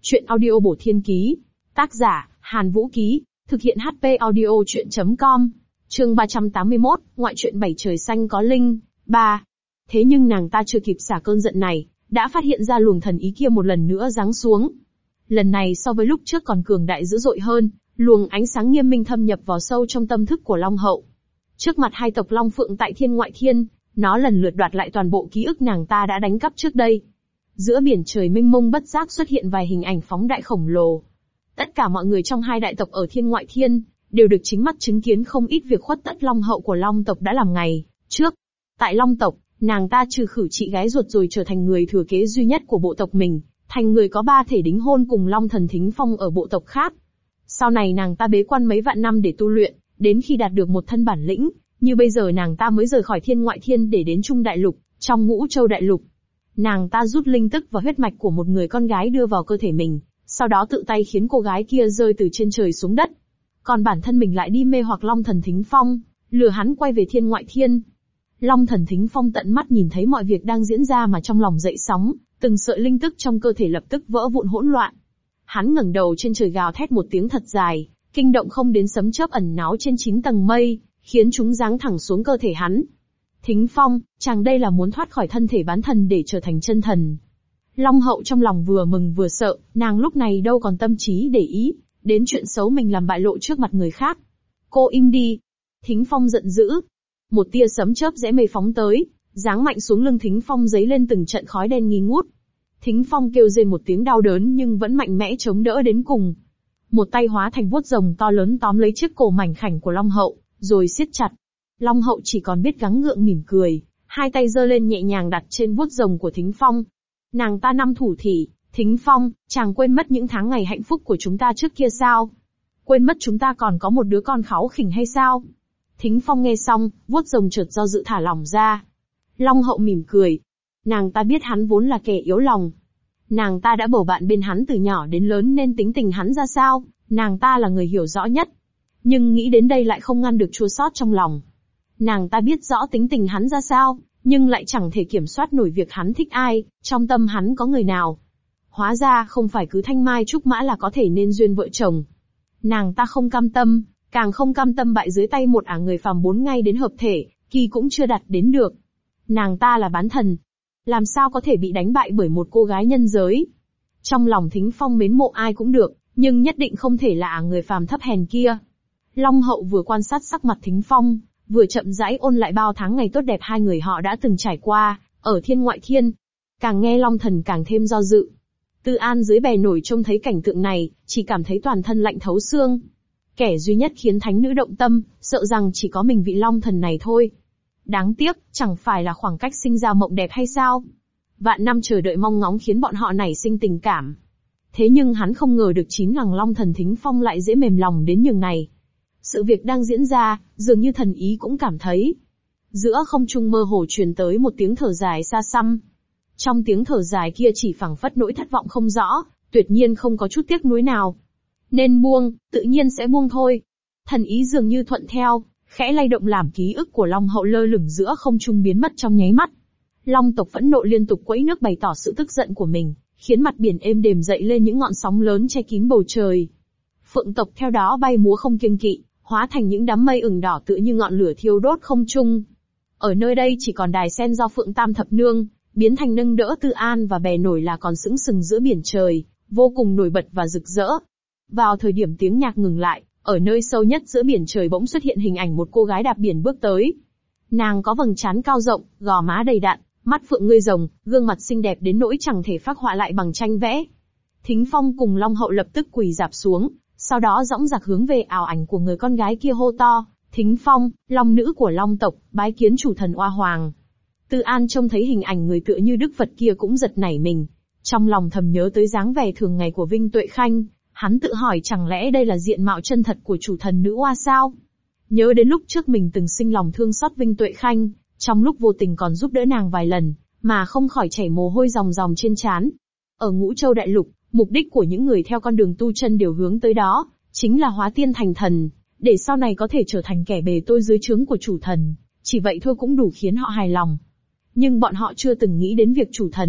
Chuyện audio bổ thiên ký. Tác giả, Hàn Vũ Ký. Thực hiện HP audio chuyện.com. Chương 381, ngoại truyện bảy trời xanh có linh. 3. Thế nhưng nàng ta chưa kịp xả cơn giận này, đã phát hiện ra luồng thần ý kia một lần nữa giáng xuống. Lần này so với lúc trước còn cường đại dữ dội hơn, luồng ánh sáng nghiêm minh thâm nhập vào sâu trong tâm thức của Long Hậu. Trước mặt hai tộc Long Phượng tại Thiên Ngoại Thiên, nó lần lượt đoạt lại toàn bộ ký ức nàng ta đã đánh cắp trước đây. Giữa biển trời mênh mông bất giác xuất hiện vài hình ảnh phóng đại khổng lồ. Tất cả mọi người trong hai đại tộc ở Thiên Ngoại Thiên, đều được chính mắt chứng kiến không ít việc khuất tất Long Hậu của Long tộc đã làm ngày trước. Tại Long tộc, nàng ta trừ khử chị gái ruột rồi trở thành người thừa kế duy nhất của bộ tộc mình, thành người có ba thể đính hôn cùng Long Thần Thính Phong ở bộ tộc khác. Sau này nàng ta bế quan mấy vạn năm để tu luyện, đến khi đạt được một thân bản lĩnh, như bây giờ nàng ta mới rời khỏi Thiên Ngoại Thiên để đến Trung Đại Lục, trong Ngũ Châu Đại Lục. Nàng ta rút linh tức và huyết mạch của một người con gái đưa vào cơ thể mình, sau đó tự tay khiến cô gái kia rơi từ trên trời xuống đất. Còn bản thân mình lại đi mê hoặc Long Thần Thính Phong, lừa hắn quay về Thiên Ngoại Thiên. Long Thần Thính Phong tận mắt nhìn thấy mọi việc đang diễn ra mà trong lòng dậy sóng, từng sợi linh tức trong cơ thể lập tức vỡ vụn hỗn loạn. Hắn ngẩng đầu trên trời gào thét một tiếng thật dài, kinh động không đến sấm chớp ẩn náu trên 9 tầng mây, khiến chúng giáng thẳng xuống cơ thể hắn. Thính Phong, chàng đây là muốn thoát khỏi thân thể bán thần để trở thành chân thần. Long Hậu trong lòng vừa mừng vừa sợ, nàng lúc này đâu còn tâm trí để ý đến chuyện xấu mình làm bại lộ trước mặt người khác. Cô im đi. Thính Phong giận dữ. Một tia sấm chớp rẽ mây phóng tới, giáng mạnh xuống lưng Thính Phong giấy lên từng trận khói đen nghi ngút. Thính Phong kêu rên một tiếng đau đớn nhưng vẫn mạnh mẽ chống đỡ đến cùng. Một tay hóa thành vuốt rồng to lớn tóm lấy chiếc cổ mảnh khảnh của Long Hậu, rồi siết chặt. Long Hậu chỉ còn biết gắng gượng mỉm cười, hai tay giơ lên nhẹ nhàng đặt trên vuốt rồng của Thính Phong. Nàng ta năm thủ thỉ, Thính Phong, chàng quên mất những tháng ngày hạnh phúc của chúng ta trước kia sao? Quên mất chúng ta còn có một đứa con kháu khỉnh hay sao? Thính Phong nghe xong, vuốt rồng chợt do dự thả lỏng ra. Long Hậu mỉm cười. Nàng ta biết hắn vốn là kẻ yếu lòng. Nàng ta đã bầu bạn bên hắn từ nhỏ đến lớn nên tính tình hắn ra sao, nàng ta là người hiểu rõ nhất. Nhưng nghĩ đến đây lại không ngăn được chua xót trong lòng. Nàng ta biết rõ tính tình hắn ra sao, nhưng lại chẳng thể kiểm soát nổi việc hắn thích ai, trong tâm hắn có người nào. Hóa ra không phải cứ thanh mai trúc mã là có thể nên duyên vợ chồng. Nàng ta không cam tâm, càng không cam tâm bại dưới tay một người phàm 4 ngày đến hợp thể, kỳ cũng chưa đạt đến được. Nàng ta là bán thần, làm sao có thể bị đánh bại bởi một cô gái nhân giới. Trong lòng Thính Phong mến mộ ai cũng được, nhưng nhất định không thể là người phàm thấp hèn kia. Long Hậu vừa quan sát sắc mặt Thính Phong, vừa chậm rãi ôn lại bao tháng ngày tốt đẹp hai người họ đã từng trải qua, ở Thiên Ngoại Thiên. Càng nghe Long Thần càng thêm do dự. Tư An dưới bè nổi trông thấy cảnh tượng này, chỉ cảm thấy toàn thân lạnh thấu xương. Kẻ duy nhất khiến thánh nữ động tâm, sợ rằng chỉ có mình vị Long Thần này thôi. Đáng tiếc, chẳng phải là khoảng cách sinh ra mộng đẹp hay sao? Vạn năm chờ đợi mong ngóng khiến bọn họ nảy sinh tình cảm. Thế nhưng hắn không ngờ được chính rằng Long Thần Thính Phong lại dễ mềm lòng đến nhường này. Sự việc đang diễn ra, dường như thần ý cũng cảm thấy. Giữa không trung mơ hồ truyền tới một tiếng thở dài xa xăm. Trong tiếng thở dài kia chỉ phảng phất nỗi thất vọng không rõ, tuyệt nhiên không có chút tiếc nuối nào. Nên buông, tự nhiên sẽ buông thôi. Thần ý dường như thuận theo, khẽ lay động làm ký ức của Long Hậu lơ lửng giữa không trung biến mất trong nháy mắt. Long tộc phẫn nộ liên tục quẫy nước bày tỏ sự tức giận của mình, khiến mặt biển êm đềm dậy lên những ngọn sóng lớn che kín bầu trời. Phượng tộc theo đó bay múa không kiêng kỵ, hóa thành những đám mây ửng đỏ tựa như ngọn lửa thiêu đốt không trung. Ở nơi đây chỉ còn đài sen do Phượng Tam Thập Nương biến thành nâng đỡ Tư An và bè nổi là còn sững sừng giữa biển trời, vô cùng nổi bật và rực rỡ. Vào thời điểm tiếng nhạc ngừng lại, ở nơi sâu nhất giữa biển trời bỗng xuất hiện hình ảnh một cô gái đạp biển bước tới. Nàng có vầng trán cao rộng, gò má đầy đặn, mắt phượng ngươi rồng, gương mặt xinh đẹp đến nỗi chẳng thể phác họa lại bằng tranh vẽ. Thính Phong cùng Long Hậu lập tức quỳ rạp xuống, sau đó dõng dạc hướng về ảo ảnh của người con gái kia hô to, Thính Phong, Long nữ của Long tộc, bái kiến chủ thần Oa Hoàng. Tư An trông thấy hình ảnh người tựa như Đức Phật kia cũng giật nảy mình. Trong lòng thầm nhớ tới dáng vẻ thường ngày của Vinh Tuệ Khanh, hắn tự hỏi chẳng lẽ đây là diện mạo chân thật của chủ thần nữ Oa sao? Nhớ đến lúc trước mình từng sinh lòng thương xót Vinh Tuệ Khanh, trong lúc vô tình còn giúp đỡ nàng vài lần, mà không khỏi chảy mồ hôi ròng ròng trên trán. Ở Ngũ Châu Đại Lục, mục đích của những người theo con đường tu chân đều hướng tới đó, chính là hóa tiên thành thần, để sau này có thể trở thành kẻ bề tôi dưới trướng của chủ thần. Chỉ vậy thôi cũng đủ khiến họ hài lòng. Nhưng bọn họ chưa từng nghĩ đến việc chủ thần,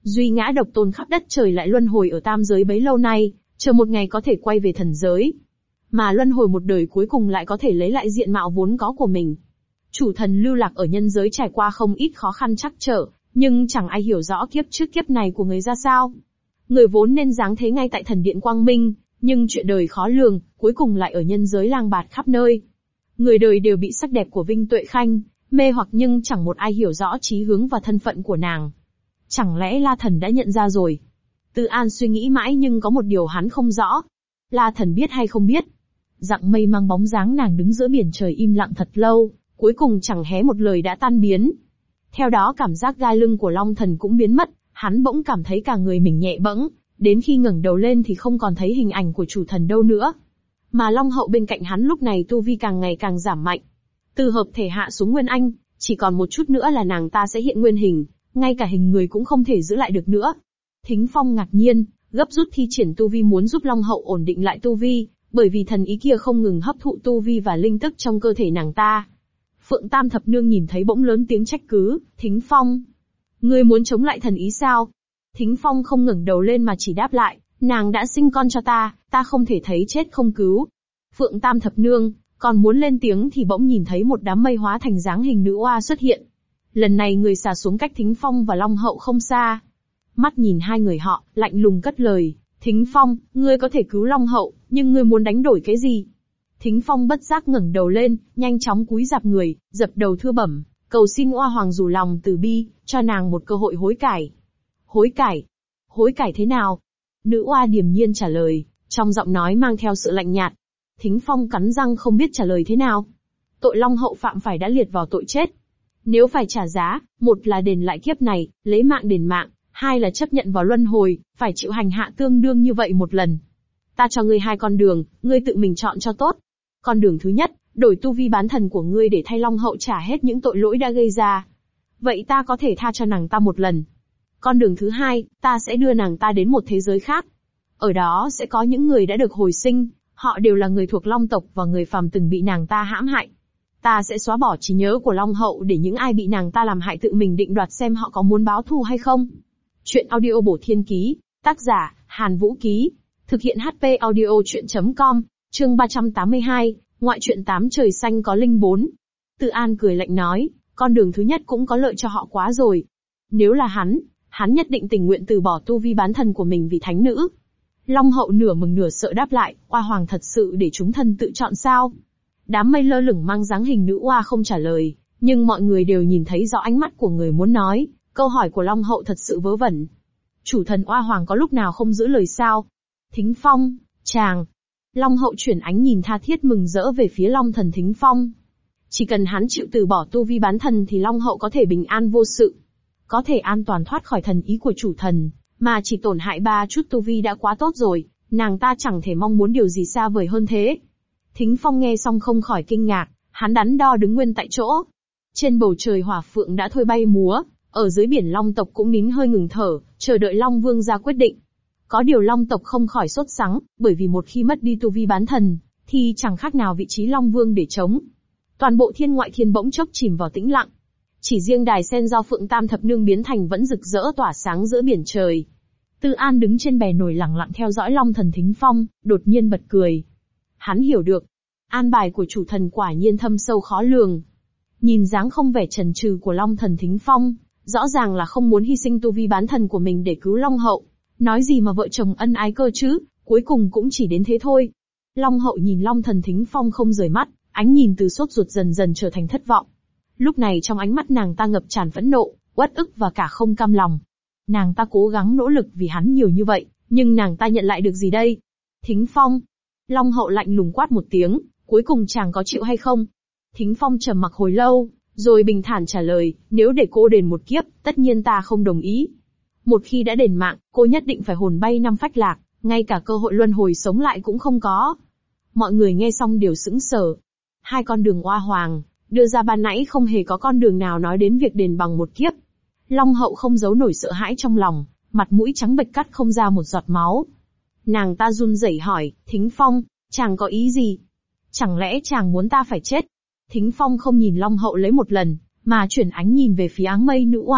Duy ngã độc tôn khắp đất trời lại luân hồi ở tam giới bấy lâu nay, chờ một ngày có thể quay về thần giới. Mà luân hồi một đời cuối cùng lại có thể lấy lại diện mạo vốn có của mình. Chủ thần lưu lạc ở nhân giới trải qua không ít khó khăn trắc trở, nhưng chẳng ai hiểu rõ kiếp trước kiếp này của người ra sao. Người vốn nên giáng thế ngay tại thần điện Quang Minh, nhưng chuyện đời khó lường, cuối cùng lại ở nhân giới lang bạt khắp nơi. Người đời đều bị sắc đẹp của Vinh Tuệ Khanh mê hoặc, nhưng chẳng một ai hiểu rõ chí hướng và thân phận của nàng. Chẳng lẽ La Thần đã nhận ra rồi? Tư An suy nghĩ mãi nhưng có một điều hắn không rõ. La Thần biết hay không biết? Dặng mây mang bóng dáng nàng đứng giữa biển trời im lặng thật lâu, cuối cùng chẳng hé một lời đã tan biến. Theo đó cảm giác gai lưng của Long Thần cũng biến mất, hắn bỗng cảm thấy cả người mình nhẹ bẫng, đến khi ngẩng đầu lên thì không còn thấy hình ảnh của chủ thần đâu nữa. Mà Long Hậu bên cạnh hắn lúc này tu vi càng ngày càng giảm mạnh. Từ hợp thể hạ xuống Nguyên Anh, chỉ còn một chút nữa là nàng ta sẽ hiện nguyên hình, ngay cả hình người cũng không thể giữ lại được nữa. Thính Phong ngạc nhiên, gấp rút thi triển tu vi muốn giúp Long Hậu ổn định lại tu vi, bởi vì thần ý kia không ngừng hấp thụ tu vi và linh tức trong cơ thể nàng ta. Phượng Tam Thập Nương nhìn thấy bỗng lớn tiếng trách cứ, Thính Phong, ngươi muốn chống lại thần ý sao? Thính Phong không ngẩng đầu lên mà chỉ đáp lại, nàng đã sinh con cho ta không thể thấy chết không cứu. Phượng Tam Thập Nương còn muốn lên tiếng thì bỗng nhìn thấy một đám mây hóa thành dáng hình nữ oa xuất hiện. Lần này người xà xuống cách Thính Phong và Long Hậu không xa. Mắt nhìn hai người họ, lạnh lùng cất lời, Thính Phong, ngươi có thể cứu Long Hậu, nhưng ngươi muốn đánh đổi cái gì? Thính Phong bất giác ngẩng đầu lên, nhanh chóng cúi rạp người, dập đầu thưa bẩm, cầu xin oa hoàng rủ lòng từ bi, cho nàng một cơ hội hối cải. Hối cải? Hối cải thế nào? Nữ oa điềm nhiên trả lời, trong giọng nói mang theo sự lạnh nhạt. Thính Phong cắn răng không biết trả lời thế nào. Tội Long Hậu phạm phải đã liệt vào tội chết. Nếu phải trả giá, một là đền lại kiếp này, lấy mạng đền mạng, hai là chấp nhận vào luân hồi, phải chịu hành hạ tương đương như vậy một lần. Ta cho ngươi hai con đường, ngươi tự mình chọn cho tốt. Con đường thứ nhất, đổi tu vi bán thần của ngươi để thay Long Hậu trả hết những tội lỗi đã gây ra. Vậy ta có thể tha cho nàng ta một lần. Con đường thứ hai, ta sẽ đưa nàng ta đến một thế giới khác. Ở đó sẽ có những người đã được hồi sinh, họ đều là người thuộc Long tộc và người phàm từng bị nàng ta hãm hại. Ta sẽ xóa bỏ trí nhớ của Long Hậu để những ai bị nàng ta làm hại tự mình định đoạt xem họ có muốn báo thù hay không. Chuyện audio bổ thiên ký, tác giả, Hàn Vũ Ký, thực hiện HP audio chuyện.com, chương 382, ngoại truyện 8 trời xanh có linh 4. Tư An cười lạnh nói, con đường thứ nhất cũng có lợi cho họ quá rồi. Nếu là hắn nhất định tình nguyện từ bỏ tu vi bán thần của mình vì thánh nữ. Long Hậu nửa mừng nửa sợ đáp lại, oa hoàng thật sự để chúng thần tự chọn sao? Đám mây lơ lửng mang dáng hình nữ oa không trả lời, nhưng mọi người đều nhìn thấy rõ ánh mắt của người muốn nói, câu hỏi của Long Hậu thật sự vớ vẩn. Chủ thần oa hoàng có lúc nào không giữ lời sao? Thính Phong, chàng. Long Hậu chuyển ánh nhìn tha thiết mừng rỡ về phía Long thần Thính Phong. Chỉ cần hắn chịu từ bỏ tu vi bán thần thì Long Hậu có thể bình an vô sự. Có thể an toàn thoát khỏi thần ý của chủ thần, mà chỉ tổn hại 3 chút tu vi đã quá tốt rồi, nàng ta chẳng thể mong muốn điều gì xa vời hơn thế. Thính Phong nghe xong không khỏi kinh ngạc, hắn đắn đo đứng nguyên tại chỗ. Trên bầu trời hỏa phượng đã thôi bay múa, ở dưới biển Long tộc cũng nín hơi ngừng thở, chờ đợi Long Vương ra quyết định. Có điều Long tộc không khỏi sốt sắng, bởi vì một khi mất đi tu vi bán thần, thì chẳng khác nào vị trí Long Vương để chống. Toàn bộ thiên ngoại thiên bỗng chốc chìm vào tĩnh lặng. Chỉ riêng đài sen do Phượng Tam Thập Nương biến thành vẫn rực rỡ tỏa sáng giữa biển trời. Tư An đứng trên bè nổi lặng lặng theo dõi Long thần Thính Phong, đột nhiên bật cười. Hắn hiểu được, an bài của chủ thần quả nhiên thâm sâu khó lường. Nhìn dáng không vẻ chần chừ của Long thần Thính Phong, rõ ràng là không muốn hy sinh tu vi bán thần của mình để cứu Long Hậu. Nói gì mà vợ chồng ân ái cơ chứ, cuối cùng cũng chỉ đến thế thôi. Long Hậu nhìn Long thần Thính Phong không rời mắt, ánh nhìn từ sốt ruột dần dần trở thành thất vọng. Lúc này trong ánh mắt nàng ta ngập tràn phẫn nộ, uất ức và cả không cam lòng. Nàng ta cố gắng nỗ lực vì hắn nhiều như vậy, nhưng nàng ta nhận lại được gì đây? Thính Phong. Long Hậu lạnh lùng quát một tiếng, cuối cùng chàng có chịu hay không? Thính Phong trầm mặc hồi lâu, rồi bình thản trả lời, nếu để cô đền một kiếp, tất nhiên ta không đồng ý. Một khi đã đền mạng, cô nhất định phải hồn bay năm phách lạc, ngay cả cơ hội luân hồi sống lại cũng không có. Mọi người nghe xong đều sững sờ. Hai con đường oa hoàng đưa ra ban nãy không hề có con đường nào nói đến việc đền bằng một kiếp. Long Hậu không giấu nổi sợ hãi trong lòng, mặt mũi trắng bệch cắt không ra một giọt máu. Nàng ta run rẩy hỏi, Thính Phong, chàng có ý gì? Chẳng lẽ chàng muốn ta phải chết? Thính Phong không nhìn Long Hậu lấy một lần, mà chuyển ánh nhìn về phía áng mây nữ oa,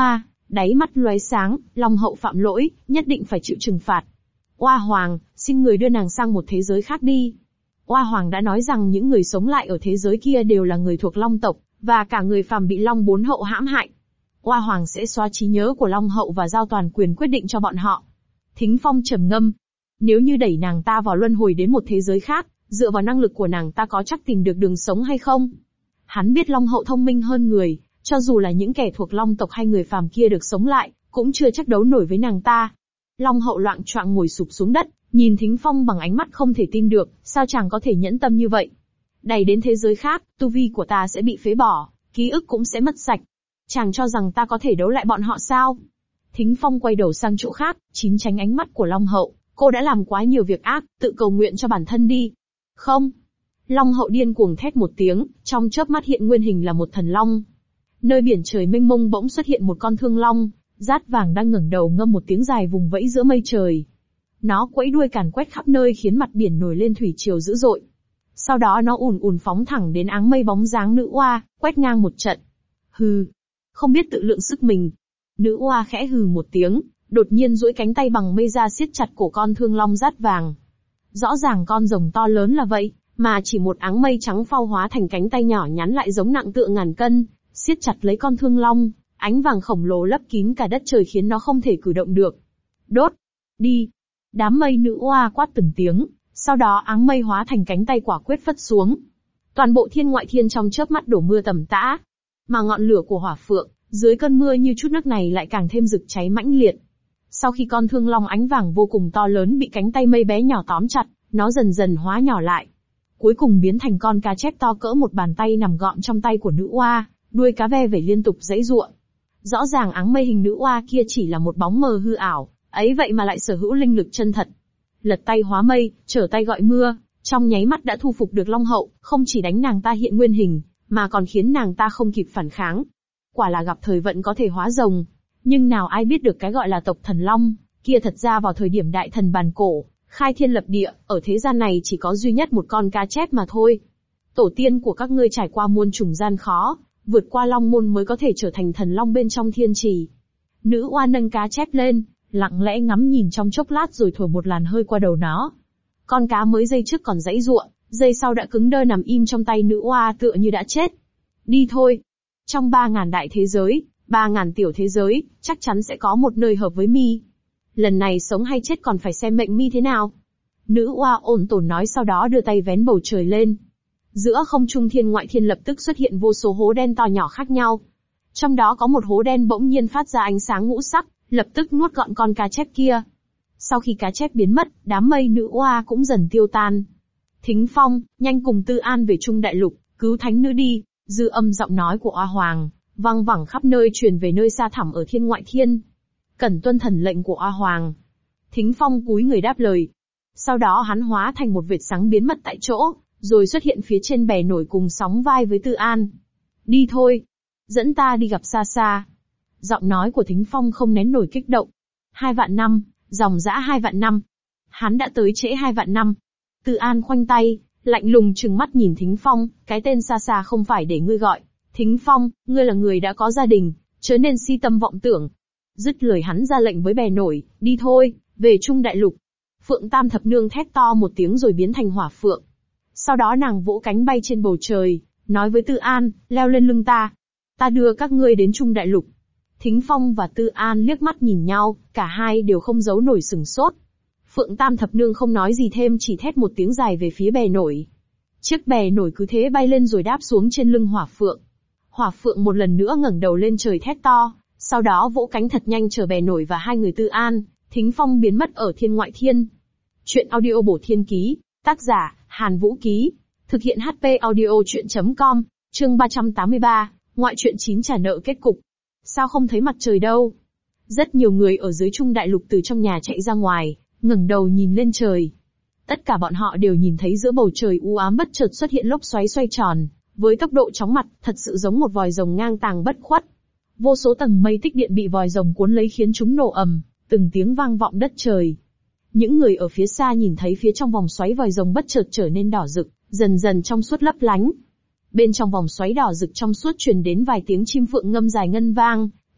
Đáy mắt lóe sáng, Long hậu phạm lỗi, nhất định phải chịu trừng phạt. Oa Hoàng, xin người đưa nàng sang một thế giới khác đi. Oa Hoàng đã nói rằng những người sống lại ở thế giới kia đều là người thuộc Long tộc, và cả người phàm bị Long bốn hậu hãm hại. Oa Hoàng sẽ xóa trí nhớ của Long hậu và giao toàn quyền quyết định cho bọn họ. Thính Phong trầm ngâm. Nếu như đẩy nàng ta vào luân hồi đến một thế giới khác, dựa vào năng lực của nàng ta có chắc tìm được đường sống hay không? Hắn biết Long hậu thông minh hơn người, cho dù là những kẻ thuộc Long tộc hay người phàm kia được sống lại, cũng chưa chắc đấu nổi với nàng ta. Long hậu loạng choạng ngồi sụp xuống đất, nhìn Thính Phong bằng ánh mắt không thể tin được, sao chàng có thể nhẫn tâm như vậy? Đẩy đến thế giới khác, tu vi của ta sẽ bị phế bỏ, ký ức cũng sẽ mất sạch. Chàng cho rằng ta có thể đấu lại bọn họ sao? Thính Phong quay đầu sang chỗ khác, tránh tránh ánh mắt của Long hậu, cô đã làm quá nhiều việc ác, tự cầu nguyện cho bản thân đi. Không. Long hậu điên cuồng thét một tiếng, trong chớp mắt hiện nguyên hình là một thần long. Nơi biển trời mênh mông bỗng xuất hiện một con thương long, dát vàng đang ngẩng đầu ngâm một tiếng dài vùng vẫy giữa mây trời. Nó quẫy đuôi càn quét khắp nơi khiến mặt biển nổi lên thủy triều dữ dội. Sau đó nó ùn ùn phóng thẳng đến áng mây bóng dáng nữ oa, quét ngang một trận. Hừ, không biết tự lượng sức mình. Nữ oa khẽ hừ một tiếng, đột nhiên duỗi cánh tay bằng mây ra siết chặt cổ con thương long dát vàng. Rõ ràng con rồng to lớn là vậy, mà chỉ một áng mây trắng phao hóa thành cánh tay nhỏ nhắn lại giống nặng tựa ngàn cân, siết chặt lấy con thương long, ánh vàng khổng lồ lấp kín cả đất trời khiến nó không thể cử động được. Đốt! Đi! Đám mây nữ oa quát từng tiếng, sau đó áng mây hóa thành cánh tay quả quyết phất xuống. Toàn bộ thiên ngoại thiên trong chớp mắt đổ mưa tầm tã. Mà ngọn lửa của hỏa phượng, dưới cơn mưa như chút nước này lại càng thêm rực cháy mãnh liệt. Sau khi con thương long ánh vàng vô cùng to lớn bị cánh tay mây bé nhỏ tóm chặt, nó dần dần hóa nhỏ lại. Cuối cùng biến thành con cá chép to cỡ một bàn tay nằm gọn trong tay của nữ oa, đuôi cá ve vẩy liên tục giãy giụa. Rõ ràng áng mây hình nữ oa kia chỉ là một bóng mờ hư ảo, ấy vậy mà lại sở hữu linh lực chân thật. Lật tay hóa mây, trở tay gọi mưa, trong nháy mắt đã thu phục được Long hậu, không chỉ đánh nàng ta hiện nguyên hình, mà còn khiến nàng ta không kịp phản kháng. Quả là gặp thời vận có thể hóa rồng. Nhưng nào ai biết được cái gọi là tộc thần Long, kia thật ra vào thời điểm đại thần bàn cổ, khai thiên lập địa, ở thế gian này chỉ có duy nhất một con cá chép mà thôi. Tổ tiên của các ngươi trải qua muôn trùng gian khó, vượt qua Long môn mới có thể trở thành thần Long bên trong thiên trì. Nữ oa nâng cá chép lên, lặng lẽ ngắm nhìn trong chốc lát rồi thổi một làn hơi qua đầu nó. Con cá mới giây trước còn giãy giụa, giây sau đã cứng đơ nằm im trong tay nữ oa tựa như đã chết. Đi thôi. Trong 3.000 đại thế giới, 3.000 tiểu thế giới, chắc chắn sẽ có một nơi hợp với mi. Lần này sống hay chết còn phải xem mệnh mi thế nào. Nữ oa ổn tồn nói, sau đó đưa tay vén bầu trời lên. Giữa không trung thiên ngoại thiên lập tức xuất hiện vô số hố đen to nhỏ khác nhau. Trong đó có một hố đen bỗng nhiên phát ra ánh sáng ngũ sắc, lập tức nuốt gọn con cá chép kia. Sau khi cá chép biến mất, đám mây nữ oa cũng dần tiêu tan. Thính Phong, nhanh cùng Tư An về Trung Đại Lục, cứu thánh nữ đi. Dư âm giọng nói của Oa Hoàng vang vẳng khắp nơi, truyền về nơi xa thẳm ở thiên ngoại thiên. Cần tuân thần lệnh của Oa Hoàng. Thính Phong cúi người đáp lời. Sau đó hắn hóa thành một vệt sáng biến mất tại chỗ, rồi xuất hiện phía trên bè nổi cùng sóng vai với Tư An. Đi thôi, dẫn ta đi gặp xa xa. Giọng nói của Thính Phong không nén nổi kích động. 2 vạn năm, dòng dã 2 vạn năm. Hắn đã tới trễ 2 vạn năm. Tư An khoanh tay, lạnh lùng trừng mắt nhìn Thính Phong, cái tên xa xa không phải để ngươi gọi. Thính Phong, ngươi là người đã có gia đình, chớ nên si tâm vọng tưởng. Dứt lời hắn ra lệnh với bè nổi, đi thôi, về Trung Đại Lục. Phượng Tam Thập Nương thét to một tiếng rồi biến thành hỏa phượng. Sau đó nàng vỗ cánh bay trên bầu trời, nói với Tư An, leo lên lưng ta. Ta đưa các ngươi đến Trung Đại Lục. Thính Phong và Tư An liếc mắt nhìn nhau, cả hai đều không giấu nổi sửng sốt. Phượng Tam Thập Nương không nói gì thêm, chỉ thét một tiếng dài về phía bè nổi. Chiếc bè nổi cứ thế bay lên rồi đáp xuống trên lưng hỏa phượng. Hỏa phượng một lần nữa ngẩng đầu lên trời thét to, sau đó vỗ cánh thật nhanh chở bè nổi và hai người Tư An, Thính Phong biến mất ở thiên ngoại thiên. Chuyện audio bổ thiên ký, tác giả, Hàn Vũ Ký. Thực hiện HP audio chuyện.com, chương 383, ngoại truyện 9 trả nợ kết cục. Sao không thấy mặt trời đâu? Rất nhiều người ở dưới Trung Đại Lục từ trong nhà chạy ra ngoài, ngẩng đầu nhìn lên trời. Tất cả bọn họ đều nhìn thấy giữa bầu trời u ám bất chợt xuất hiện lốc xoáy xoay tròn, với tốc độ chóng mặt, thật sự giống một vòi rồng ngang tàng bất khuất. Vô số tầng mây tích điện bị vòi rồng cuốn lấy khiến chúng nổ ầm, từng tiếng vang vọng đất trời. Những người ở phía xa nhìn thấy phía trong vòng xoáy vòi rồng bất chợt trở nên đỏ rực, dần dần trong suốt lấp lánh. Bên trong vòng xoáy đỏ rực trong suốt truyền đến vài tiếng chim phượng ngâm dài ngân vang,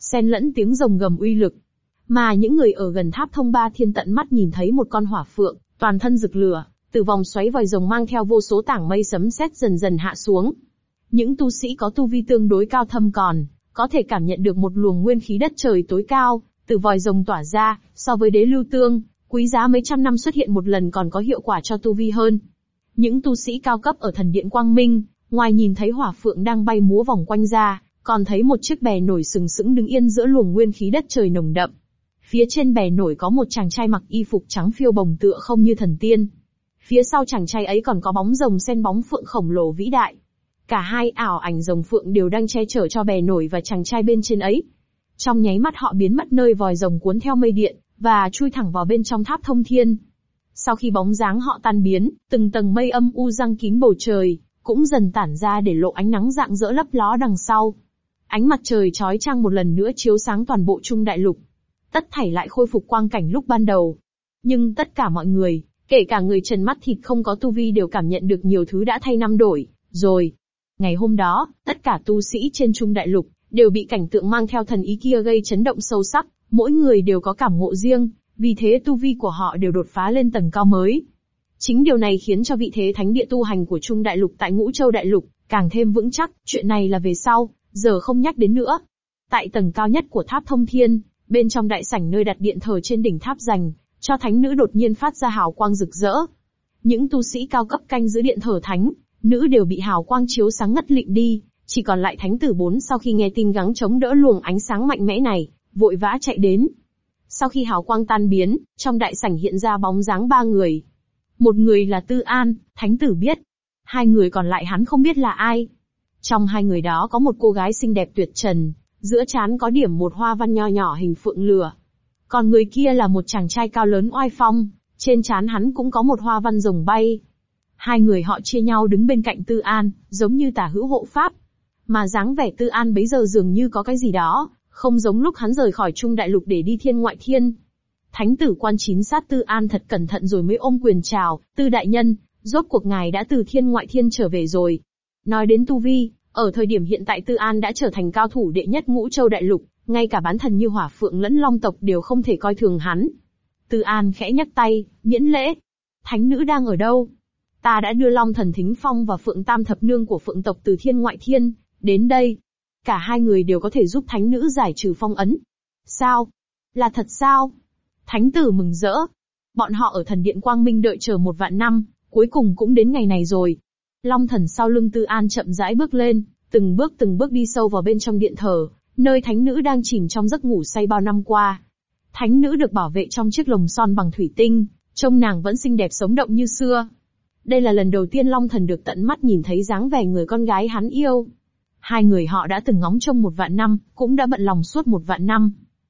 xen lẫn tiếng rồng gầm uy lực. Mà những người ở gần tháp thông ba thiên tận mắt nhìn thấy một con hỏa phượng, toàn thân rực lửa, từ vòng xoáy vòi rồng mang theo vô số tảng mây sấm sét dần dần hạ xuống. Những tu sĩ có tu vi tương đối cao thâm còn có thể cảm nhận được một luồng nguyên khí đất trời tối cao từ vòi rồng tỏa ra, so với đế lưu tương, quý giá mấy trăm năm xuất hiện một lần còn có hiệu quả cho tu vi hơn. Những tu sĩ cao cấp ở thần điện Quang Minh, ngoài nhìn thấy hỏa phượng đang bay múa vòng quanh ra, còn thấy một chiếc bè nổi sừng sững đứng yên giữa luồng nguyên khí đất trời nồng đậm. Phía trên bè nổi có một chàng trai mặc y phục trắng phiêu bồng tựa không như thần tiên. Phía sau chàng trai ấy còn có bóng rồng xen bóng phượng khổng lồ vĩ đại. Cả hai ảo ảnh rồng phượng đều đang che chở cho bè nổi và chàng trai bên trên ấy. Trong nháy mắt họ biến mất nơi vòi rồng cuốn theo mây điện, và chui thẳng vào bên trong tháp thông thiên. Sau khi bóng dáng họ tan biến, từng tầng mây âm u giăng kín bầu trời, cũng dần tản ra để lộ ánh nắng rạng rỡ lấp ló đằng sau. Ánh mặt trời chói chang một lần nữa chiếu sáng toàn bộ Trung Đại Lục. Tất thảy lại khôi phục quang cảnh lúc ban đầu. Nhưng tất cả mọi người, kể cả người trần mắt thịt không có tu vi đều cảm nhận được nhiều thứ đã thay năm đổi, rồi. Ngày hôm đó, tất cả tu sĩ trên Trung Đại Lục, đều bị cảnh tượng mang theo thần ý kia gây chấn động sâu sắc, mỗi người đều có cảm ngộ riêng, vì thế tu vi của họ đều đột phá lên tầng cao mới. Chính điều này khiến cho vị thế thánh địa tu hành của Trung Đại Lục tại Ngũ Châu Đại Lục, càng thêm vững chắc, chuyện này là về sau, giờ không nhắc đến nữa. Tại tầng cao nhất của tháp thông thiên, bên trong đại sảnh nơi đặt điện thờ trên đỉnh tháp dành cho thánh nữ đột nhiên phát ra hào quang rực rỡ. Những tu sĩ cao cấp canh giữ điện thờ thánh nữ đều bị hào quang chiếu sáng ngất lịm đi, chỉ còn lại thánh tử 4 sau khi nghe tin gắng chống đỡ luồng ánh sáng mạnh mẽ này, vội vã chạy đến. Sau khi hào quang tan biến, trong đại sảnh hiện ra bóng dáng 3 người. Một người là Tư An, thánh tử biết. 2 người còn lại hắn không biết là ai. Trong 2 người đó có một cô gái xinh đẹp tuyệt trần, giữa trán có điểm một hoa văn nho nhỏ hình phượng lửa. Còn người kia là một chàng trai cao lớn oai phong, trên trán hắn cũng có một hoa văn rồng bay. 2 người họ chia nhau đứng bên cạnh Tư An, giống như tả hữu hộ pháp. Mà dáng vẻ Tư An bấy giờ dường như có cái gì đó, không giống lúc hắn rời khỏi Trung Đại Lục để đi thiên ngoại thiên. Thánh tử quan chín sát Tư An thật cẩn thận rồi mới ôm quyền chào, Tư đại nhân, rốt cuộc ngài đã từ thiên ngoại thiên trở về rồi. Nói đến tu vi, ở thời điểm hiện tại Tư An đã trở thành cao thủ đệ nhất Ngũ Châu Đại Lục, ngay cả bán thần như Hỏa Phượng lẫn Long tộc đều không thể coi thường hắn. Tư An khẽ nhấc tay, miễn lễ. Thánh nữ đang ở đâu? Ta đã đưa Long thần Thính Phong và Phượng Tam thập nương của Phượng tộc từ thiên ngoại thiên đến đây. Cả 2 người đều có thể giúp thánh nữ giải trừ phong ấn. Sao? Là thật sao? Thánh tử mừng rỡ. Bọn họ ở thần điện Quang Minh đợi chờ 1 vạn năm, cuối cùng cũng đến ngày này rồi. Long thần sau lưng Tư An chậm rãi bước lên, từng bước đi sâu vào bên trong điện thờ, nơi thánh nữ đang chìm trong giấc ngủ say bao năm qua. Thánh nữ được bảo vệ trong chiếc lồng son bằng thủy tinh, trông nàng vẫn xinh đẹp sống động như xưa. Đây là lần đầu tiên Long thần được tận mắt nhìn thấy dáng vẻ người con gái hắn yêu. 2 người họ đã từng ngóng trông 1 vạn năm, cũng đã bận lòng suốt 1 vạn năm.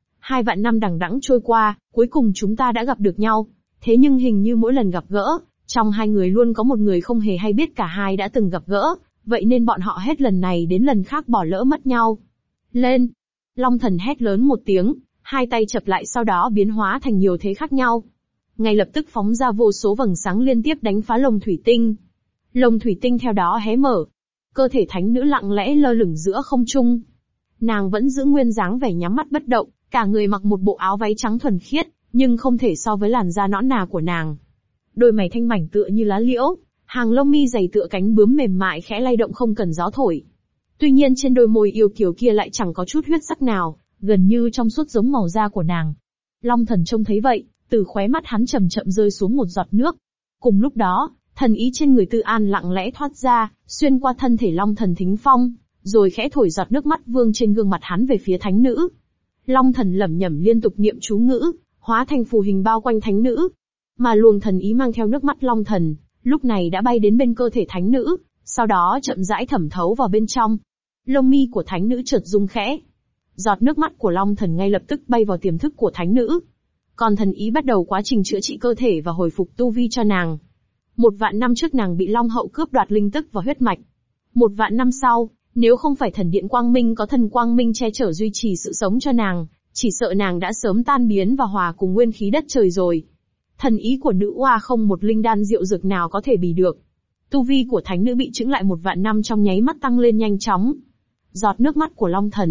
2 vạn năm đằng đẵng trôi qua, cuối cùng chúng ta đã gặp được nhau. Thế nhưng hình như mỗi lần gặp gỡ, trong 2 người luôn có một người không hề hay biết cả hai đã từng gặp gỡ, vậy nên bọn họ hết lần này đến lần khác bỏ lỡ mất nhau. Lên! Long thần hét lớn một tiếng, 2 tay chập lại sau đó biến hóa thành nhiều thế khác nhau. Ngay lập tức phóng ra vô số vầng sáng liên tiếp đánh phá lồng thủy tinh. Lồng thủy tinh theo đó hé mở. Cơ thể thánh nữ lặng lẽ lơ lửng giữa không trung. Nàng vẫn giữ nguyên dáng vẻ nhắm mắt bất động, cả người mặc một bộ áo váy trắng thuần khiết, nhưng không thể so với làn da nõn nà của nàng. Đôi mày thanh mảnh tựa như lá liễu, hàng lông mi dày tựa cánh bướm mềm mại khẽ lay động không cần gió thổi. Tuy nhiên trên đôi môi yêu kiều kia lại chẳng có chút huyết sắc nào, gần như trong suốt giống màu da của nàng. Long thần trông thấy vậy, từ khóe mắt hắn chậm chậm rơi xuống một giọt nước. Cùng lúc đó, thần ý trên người Tư An lặng lẽ thoát ra, xuyên qua thân thể Long thần Thính Phong, rồi khẽ thổi giọt nước mắt vương trên gương mặt hắn về phía thánh nữ. Long thần lẩm nhẩm liên tục niệm chú ngữ, hóa thành phù hình bao quanh thánh nữ. Mà luồng thần ý mang theo nước mắt Long thần, lúc này đã bay đến bên cơ thể thánh nữ, sau đó chậm rãi thẩm thấu vào bên trong. Lông mi của thánh nữ chợt rung khẽ. Giọt nước mắt của Long thần ngay lập tức bay vào tiềm thức của thánh nữ. Còn thần ý bắt đầu quá trình chữa trị cơ thể và hồi phục tu vi cho nàng. 1 vạn năm trước nàng bị Long hậu cướp đoạt linh tức và huyết mạch. 1 vạn năm sau, nếu không phải thần điện Quang Minh có thần Quang Minh che chở duy trì sự sống cho nàng, chỉ sợ nàng đã sớm tan biến và hòa cùng nguyên khí đất trời rồi. Thần ý của nữ oa không một linh đan diệu dược nào có thể bì được. Tu vi của thánh nữ bị chững lại 1 vạn năm trong nháy mắt tăng lên nhanh chóng. Giọt nước mắt của Long thần,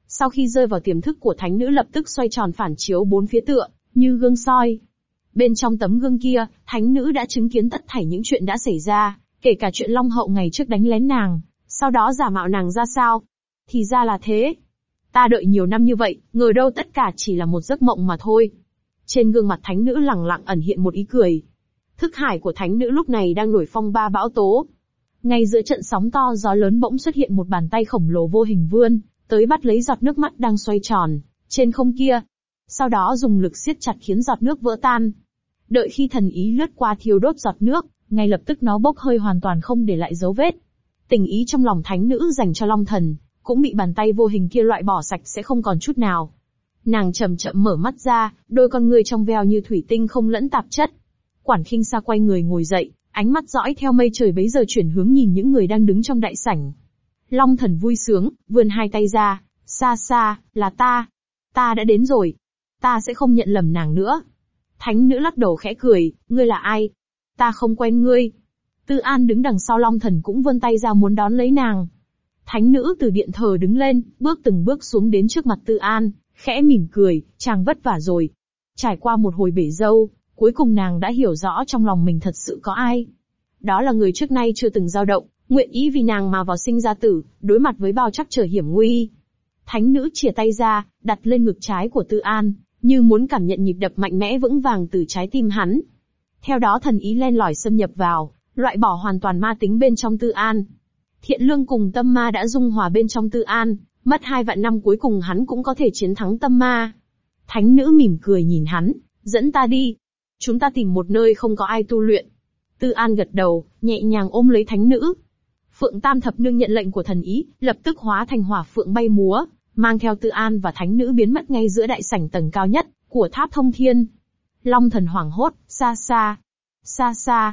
Sau khi rơi vào tiềm thức của thánh nữ lập tức xoay tròn phản chiếu bốn phía tựa, như gương soi. Bên trong tấm gương kia, thánh nữ đã chứng kiến tất thảy những chuyện đã xảy ra, kể cả chuyện Long Hậu ngày trước đánh lén nàng, sau đó giả mạo nàng ra sao. Thì ra là thế. Ta đợi nhiều năm như vậy, ngờ đâu tất cả chỉ là một giấc mộng mà thôi. Trên gương mặt thánh nữ lẳng lặng ẩn hiện một ý cười. Thức hải của thánh nữ lúc này đang nổi phong ba bão tố. Ngay giữa trận sóng to gió lớn bỗng xuất hiện một bàn tay khổng lồ vô hình vươn, tới bắt lấy giọt nước mắt đang xoay tròn trên không kia. Sau đó dùng lực siết chặt khiến giọt nước vỡ tan. Đợi khi thần ý lướt qua thiêu đốt giọt nước, ngay lập tức nó bốc hơi hoàn toàn không để lại dấu vết. Tình ý trong lòng thánh nữ dành cho Long Thần, cũng bị bàn tay vô hình kia loại bỏ sạch sẽ không còn chút nào. Nàng chậm chậm mở mắt ra, đôi con ngươi trong veo như thủy tinh không lẫn tạp chất. Quản Khinh Sa quay người ngồi dậy, ánh mắt dõi theo mây trời bấy giờ chuyển hướng nhìn những người đang đứng trong đại sảnh. Long Thần vui sướng, vươn hai tay ra, Sa Sa, là ta. Ta đã đến rồi. Ta sẽ không nhận lầm nàng nữa. Thánh nữ lắc đầu khẽ cười, ngươi là ai? Ta không quen ngươi. Tư An đứng đằng sau Long Thần cũng vươn tay ra muốn đón lấy nàng. Thánh nữ từ điện thờ đứng lên, bước từng bước xuống đến trước mặt Tư An, khẽ mỉm cười, chàng vất vả rồi. Trải qua một hồi bể dâu, cuối cùng nàng đã hiểu rõ trong lòng mình thật sự có ai. Đó là người trước nay chưa từng dao động, nguyện ý vì nàng mà vào sinh ra tử, đối mặt với bao trắc trở hiểm nguy. Thánh nữ chìa tay ra, đặt lên ngực trái của Tư An, như muốn cảm nhận nhịp đập mạnh mẽ vững vàng từ trái tim hắn. Theo đó thần ý len lỏi xâm nhập vào, loại bỏ hoàn toàn ma tính bên trong Tư An. Thiện lương cùng tâm ma đã dung hòa bên trong Tư An, mất 2 vạn năm cuối cùng hắn cũng có thể chiến thắng tâm ma. Thánh nữ mỉm cười nhìn hắn, dẫn ta đi. Chúng ta tìm một nơi không có ai tu luyện. Tư An gật đầu, nhẹ nhàng ôm lấy thánh nữ. Phượng Tam Thập Nương nhận lệnh của thần ý, lập tức hóa thành hỏa phượng bay múa, mang theo Tư An và thánh nữ biến mất ngay giữa đại sảnh tầng cao nhất của tháp thông thiên. Long Thần hoảng hốt, Sa Sa, Sa Sa,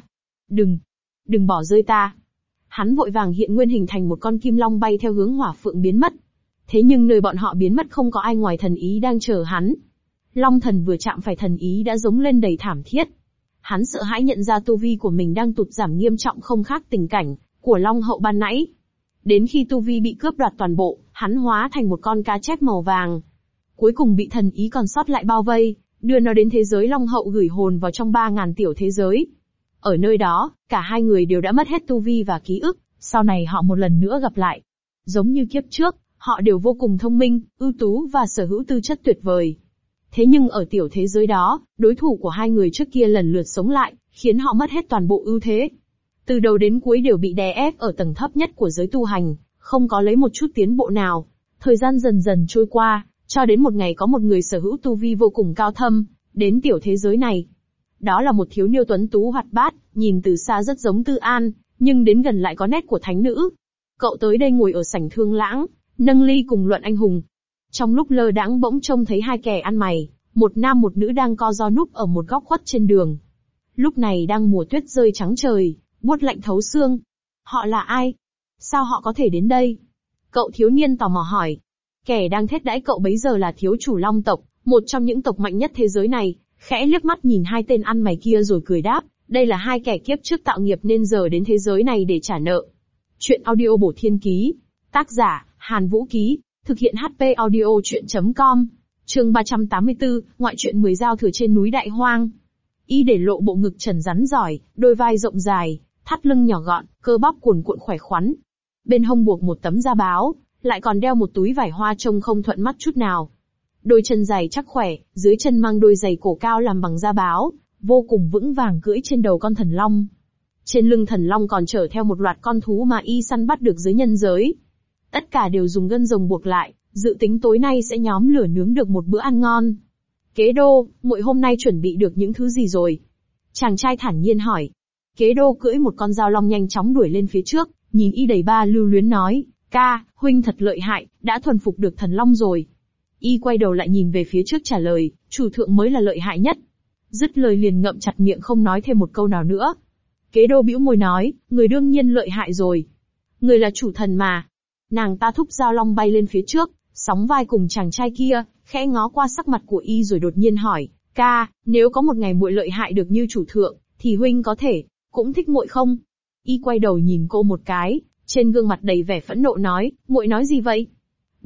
đừng bỏ rơi ta. Hắn vội vàng hiện nguyên hình thành một con kim long bay theo hướng hỏa phượng biến mất. Thế nhưng nơi bọn họ biến mất không có ai ngoài thần ý đang chờ hắn. Long Thần vừa chạm phải thần ý đã giống lên đầy thảm thiết. Hắn sợ hãi nhận ra tu vi của mình đang tụt giảm nghiêm trọng không khác tình cảnh của Long Hậu ban nãy. Đến khi tu vi bị cướp đoạt toàn bộ, hắn hóa thành một con cá chép màu vàng. Cuối cùng bị thần ý còn sót lại bao vây, đưa nó đến thế giới Long Hậu gửi hồn vào trong 3.000 tiểu thế giới. Ở nơi đó, cả hai người đều đã mất hết tu vi và ký ức, sau này họ một lần nữa gặp lại. Giống như kiếp trước, họ đều vô cùng thông minh, ưu tú và sở hữu tư chất tuyệt vời. Thế nhưng ở tiểu thế giới đó, đối thủ của hai người trước kia lần lượt sống lại, khiến họ mất hết toàn bộ ưu thế. Từ đầu đến cuối đều bị đè ép ở tầng thấp nhất của giới tu hành, không có lấy một chút tiến bộ nào. Thời gian dần dần trôi qua, cho đến một ngày có một người sở hữu tu vi vô cùng cao thâm, đến tiểu thế giới này. Đó là một thiếu niên tuấn tú hoạt bát, nhìn từ xa rất giống Tư An, nhưng đến gần lại có nét của thánh nữ. Cậu tới đây ngồi ở sảnh Thương Lãng, nâng ly cùng luận anh hùng. Trong lúc lơ đãng bỗng trông thấy hai kẻ ăn mày, một nam một nữ đang co ro núp ở một góc khuất trên đường. Lúc này đang mùa tuyết rơi trắng trời, buốt lạnh thấu xương. Họ là ai? Sao họ có thể đến đây? Cậu thiếu niên tò mò hỏi. Kẻ đang thét đãi cậu bấy giờ là thiếu chủ Long tộc, một trong những tộc mạnh nhất thế giới này, khẽ liếc mắt nhìn hai tên ăn mày kia rồi cười đáp, đây là hai kẻ kiếp trước tạo nghiệp nên giờ đến thế giới này để trả nợ. Chuyện audio bổ thiên ký. Tác giả, Hàn Vũ Ký. Thực hiện HP audio chuyện.com. Chương 384, ngoại truyện 10 giao thừa trên núi Đại Hoang. Y để lộ bộ ngực trần rắn giỏi, đôi vai rộng dài, thắt lưng nhỏ gọn, cơ bắp cuồn cuộn khỏe khoắn. Bên hông buộc một tấm da báo, lại còn đeo một túi vải hoa trông không thuận mắt chút nào. Đôi chân dài chắc khỏe, dưới chân mang đôi giày cổ cao làm bằng da báo, vô cùng vững vàng cưỡi trên đầu con thần long. Trên lưng thần long còn chở theo một loạt con thú mà y săn bắt được dưới nhân giới. Tất cả đều dùng gân rồng buộc lại, dự tính tối nay sẽ nhóm lửa nướng được một bữa ăn ngon. Kế đô, muội hôm nay chuẩn bị được những thứ gì rồi? Chàng trai thản nhiên hỏi. Kế đô cưỡi một con dao long nhanh chóng đuổi lên phía trước, nhìn y đầy ba lưu luyến nói, ca, huynh thật lợi hại, đã thuần phục được thần long rồi. Y quay đầu lại nhìn về phía trước trả lời, chủ thượng mới là lợi hại nhất. Dứt lời liền ngậm chặt miệng không nói thêm một câu nào nữa. Kế đô bĩu môi nói, người đương nhiên lợi hại rồi. Người là chủ thần mà. Nàng ta thúc dao long bay lên phía trước, sóng vai cùng chàng trai kia, khẽ ngó qua sắc mặt của y rồi đột nhiên hỏi, ca, nếu có một ngày muội lợi hại được như chủ thượng, thì huynh có thể, cũng thích muội không? Y quay đầu nhìn cô một cái, trên gương mặt đầy vẻ phẫn nộ nói, muội nói gì vậy?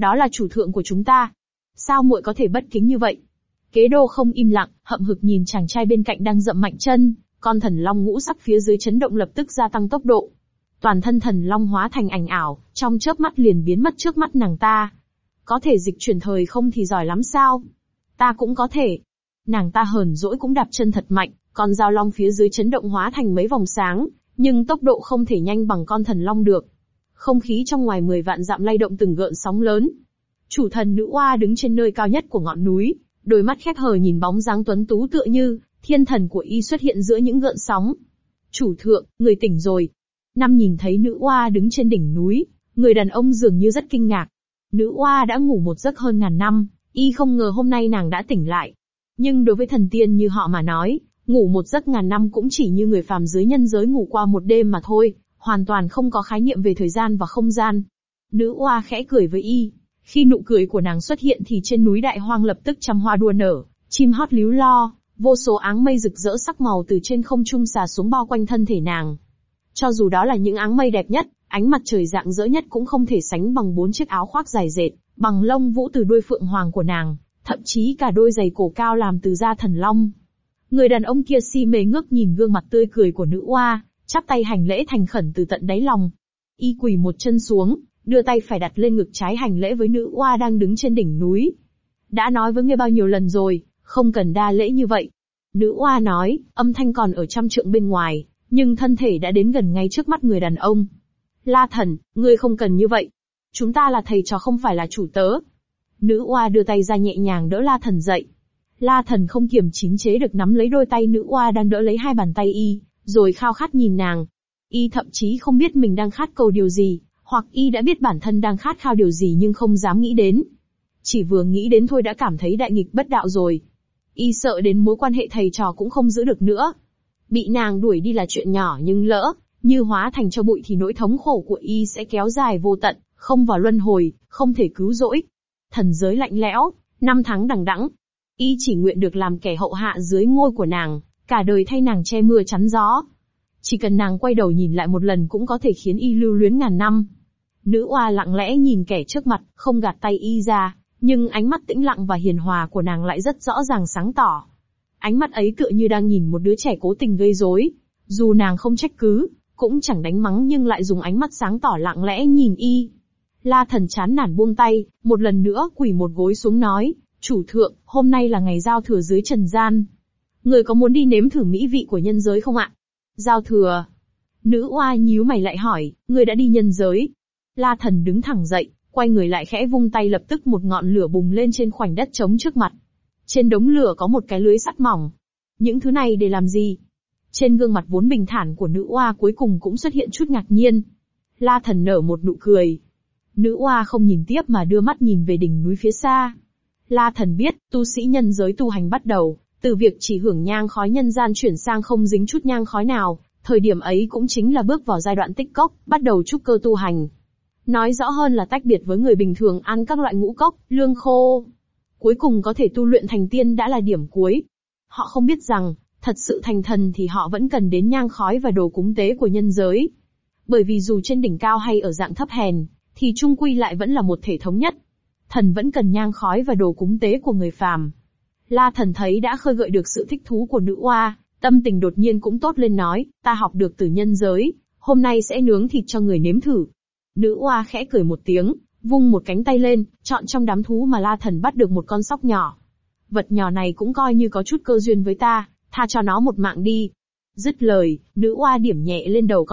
Đó là chủ thượng của chúng ta. Sao muội có thể bất kính như vậy? Kế đô không im lặng, hậm hực nhìn chàng trai bên cạnh đang dậm mạnh chân, con thần long ngũ sắc phía dưới chấn động lập tức gia tăng tốc độ. Toàn thân thần long hóa thành ảnh ảo, trong chớp mắt liền biến mất trước mắt nàng ta. Có thể dịch chuyển thời không thì giỏi lắm sao? Ta cũng có thể. Nàng ta hờn dỗi cũng đạp chân thật mạnh, con dao long phía dưới chấn động hóa thành mấy vòng sáng, nhưng tốc độ không thể nhanh bằng con thần long được. Không khí trong ngoài 10 vạn dặm lay động từng gợn sóng lớn. Chủ thần nữ oa đứng trên nơi cao nhất của ngọn núi, đôi mắt khép hờ nhìn bóng dáng tuấn tú tựa như thiên thần của y xuất hiện giữa những gợn sóng. Chủ thượng, người tỉnh rồi. Năm nhìn thấy nữ oa đứng trên đỉnh núi, người đàn ông dường như rất kinh ngạc. Nữ oa đã ngủ một giấc hơn ngàn năm, y không ngờ hôm nay nàng đã tỉnh lại. Nhưng đối với thần tiên như họ mà nói, ngủ một giấc ngàn năm cũng chỉ như người phàm dưới nhân giới ngủ qua một đêm mà thôi, hoàn toàn không có khái niệm về thời gian và không gian. Nữ oa khẽ cười với y. Khi nụ cười của nàng xuất hiện thì trên núi đại hoang lập tức trăm hoa đua nở, chim hót líu lo, vô số áng mây rực rỡ sắc màu từ trên không trung xà xuống bao quanh thân thể nàng. Cho dù đó là những áng mây đẹp nhất, ánh mặt trời rạng rỡ nhất cũng không thể sánh bằng 4 chiếc áo khoác dài dệt, bằng lông vũ từ đuôi phượng hoàng của nàng, thậm chí cả đôi giày cổ cao làm từ da thần long. Người đàn ông kia si mê ngước nhìn gương mặt tươi cười của nữ oa, chắp tay hành lễ thành khẩn từ tận đáy lòng. Y quỳ một chân xuống, đưa tay phải đặt lên ngực trái hành lễ với nữ oa đang đứng trên đỉnh núi. Đã nói với ngươi bao nhiêu lần rồi, không cần đa lễ như vậy. Nữ oa nói, âm thanh còn ở trăm trượng bên ngoài, nhưng thân thể đã đến gần ngay trước mắt người đàn ông. La thần, ngươi không cần như vậy. Chúng ta là thầy trò không phải là chủ tớ. Nữ oa đưa tay ra nhẹ nhàng đỡ La thần dậy. La thần không kiềm chín chế được nắm lấy đôi tay nữ oa đang đỡ lấy hai bàn tay y, rồi khao khát nhìn nàng. Y thậm chí không biết mình đang khát cầu điều gì, hoặc y đã biết bản thân đang khát khao điều gì nhưng không dám nghĩ đến. Chỉ vừa nghĩ đến thôi đã cảm thấy đại nghịch bất đạo rồi. Y sợ đến mối quan hệ thầy trò cũng không giữ được nữa. Bị nàng đuổi đi là chuyện nhỏ nhưng lỡ như hóa thành cho bụi thì nỗi thống khổ của y sẽ kéo dài vô tận, không vào luân hồi, không thể cứu rỗi. Thần giới lạnh lẽo, năm tháng đằng đẵng. Y chỉ nguyện được làm kẻ hậu hạ dưới ngôi của nàng, cả đời thay nàng che mưa chắn gió. Chỉ cần nàng quay đầu nhìn lại một lần cũng có thể khiến y lưu luyến ngàn năm. Nữ oa lặng lẽ nhìn kẻ trước mặt, không gạt tay y ra, nhưng ánh mắt tĩnh lặng và hiền hòa của nàng lại rất rõ ràng sáng tỏ. Ánh mắt ấy tựa như đang nhìn một đứa trẻ cố tình gây rối. Dù nàng không trách cứ, cũng chẳng đánh mắng nhưng lại dùng ánh mắt sáng tỏ lặng lẽ nhìn y. La thần chán nản buông tay, một lần nữa quỳ một gối xuống nói, chủ thượng, hôm nay là ngày giao thừa dưới trần gian. Người có muốn đi nếm thử mỹ vị của nhân giới không ạ? Giao thừa. Nữ oa nhíu mày lại hỏi, người đã đi nhân giới? La thần đứng thẳng dậy, quay người lại khẽ vung tay lập tức một ngọn lửa bùng lên trên khoảnh đất trống trước mặt. Trên đống lửa có một cái lưới sắt mỏng. Những thứ này để làm gì? Trên gương mặt vốn bình thản của nữ oa cuối cùng cũng xuất hiện chút ngạc nhiên. La thần nở một nụ cười. Nữ oa không nhìn tiếp mà đưa mắt nhìn về đỉnh núi phía xa. La thần biết, tu sĩ nhân giới tu hành bắt đầu, từ việc chỉ hưởng nhang khói nhân gian chuyển sang không dính chút nhang khói nào, thời điểm ấy cũng chính là bước vào giai đoạn tích cốc, bắt đầu trúc cơ tu hành. Nói rõ hơn là tách biệt với người bình thường ăn các loại ngũ cốc, lương khô. Cuối cùng có thể tu luyện thành tiên đã là điểm cuối. Họ không biết rằng, thật sự thành thần thì họ vẫn cần đến nhang khói và đồ cúng tế của nhân giới. Bởi vì dù trên đỉnh cao hay ở dạng thấp hèn, thì chung quy lại vẫn là một thể thống nhất. Thần vẫn cần nhang khói và đồ cúng tế của người phàm. La thần thấy đã khơi gợi được sự thích thú của nữ oa, tâm tình đột nhiên cũng tốt lên nói, ta học được từ nhân giới, hôm nay sẽ nướng thịt cho người nếm thử. Nữ oa khẽ cười một tiếng, vung một cánh tay lên, chọn trong đám thú mà La thần bắt được một con sóc nhỏ. Vật nhỏ này cũng coi như có chút cơ duyên với ta, tha cho nó một mạng đi. Dứt lời, nữ oa điểm nhẹ lên đầu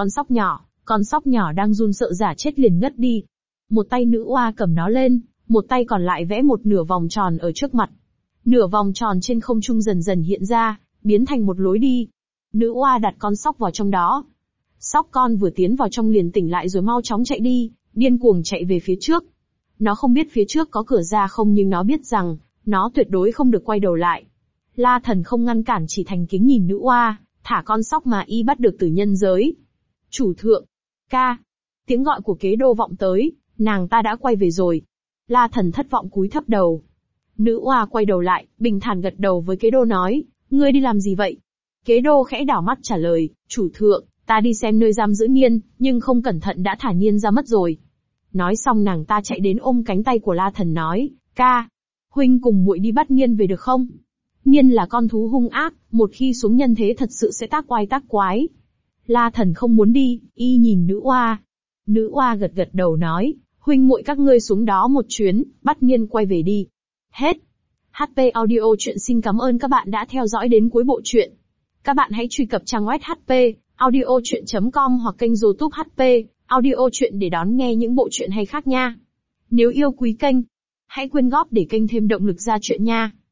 con sóc nhỏ đang run sợ giả chết liền ngất đi. Một tay nữ oa cầm nó lên, một tay còn lại vẽ một nửa vòng tròn ở trước mặt. Nửa vòng tròn trên không trung dần dần hiện ra, biến thành một lối đi. Nữ oa đặt con sóc vào trong đó. Sóc con vừa tiến vào trong liền tỉnh lại rồi mau chóng chạy đi, điên cuồng chạy về phía trước. Nó không biết phía trước có cửa ra không nhưng nó biết rằng, nó tuyệt đối không được quay đầu lại. La thần không ngăn cản chỉ thành kính nhìn nữ oa, thả con sóc mà y bắt được từ nhân giới. Chủ thượng, ca. Tiếng gọi của kế đô vọng tới, nàng ta đã quay về rồi. La thần thất vọng cúi thấp đầu. Nữ oa quay đầu lại, bình thản gật đầu với kế đô nói, ngươi đi làm gì vậy? Kế đô khẽ đảo mắt trả lời, chủ thượng, ta đi xem nơi giam giữ Niên, nhưng không cẩn thận đã thả Niên ra mất rồi. Nói xong nàng ta chạy đến ôm cánh tay của La Thần nói, ca, huynh cùng muội đi bắt Niên về được không? Niên là con thú hung ác, một khi xuống nhân thế thật sự sẽ tác oai tác quái. La Thần không muốn đi, y nhìn nữ oa. Nữ oa gật gật đầu nói, huynh muội các ngươi xuống đó một chuyến, bắt Niên quay về đi. Hết. HP Audio Chuyện xin cảm ơn các bạn đã theo dõi đến cuối bộ truyện. Các bạn hãy truy cập trang web HP audiochuyen.com hoặc kênh YouTube HP Audio Chuyện để đón nghe những bộ truyện hay khác nha. Nếu yêu quý kênh, hãy quyên góp để kênh thêm động lực ra chuyện nha.